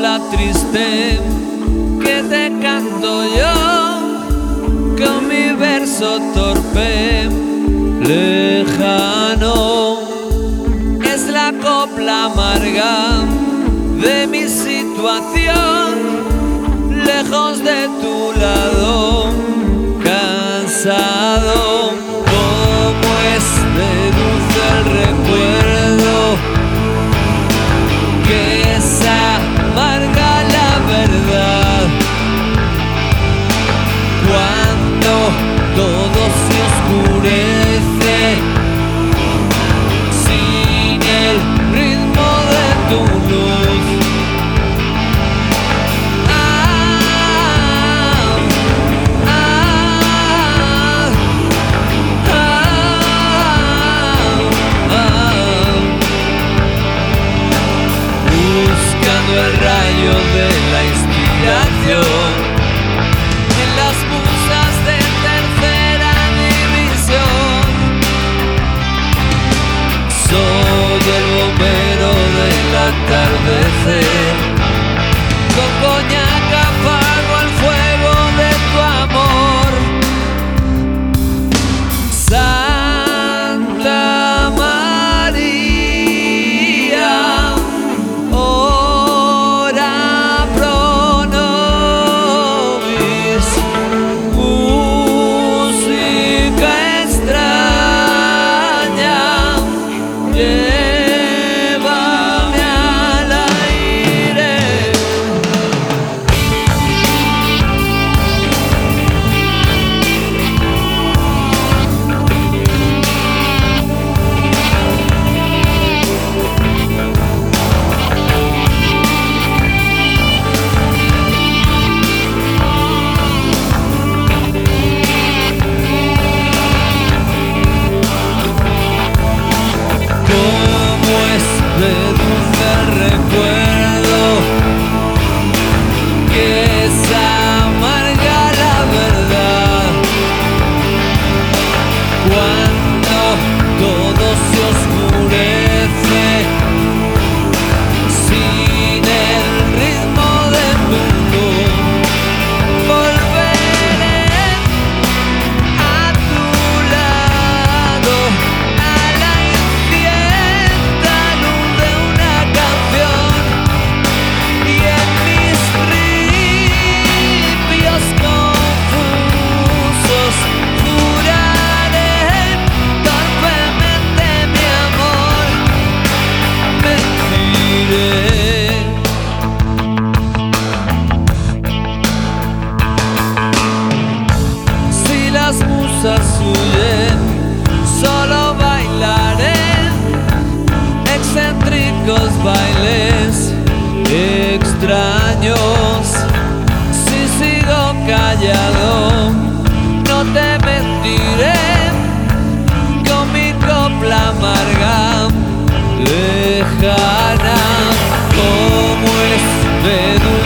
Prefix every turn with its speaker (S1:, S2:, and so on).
S1: copla triste que te canto yo, con mi verso torpe, lejano. Es la copla amarga de mi situación, lejos de tu lado, cansado. Como es de dulce el recuerdo, que es amarga la verdad, cuando todo se oscurece sin el ritmo de tu luz. Buscando el rayo de la inspiración en las musas de tercera división. Soy el bombero del atardecer, con coñac apago el fuego de tu amor. Santa María, ora pro nobis. Música extraña, llévame al aire. Como es de dulce el recuerdo, que es amarga la verdad, cuando todo se oscurece sin el ritmo de tu luz. Volveré a tu lado, a la incierta luz de una canción, y en mis ripios confusos juraré torpemente mi amor. Mentiré. Si las musas huyen, solo bailaré excéntricos bailes extraños. Si sigo callado, no te mentiré, con mi copla amarga, lejana. Como es de dulce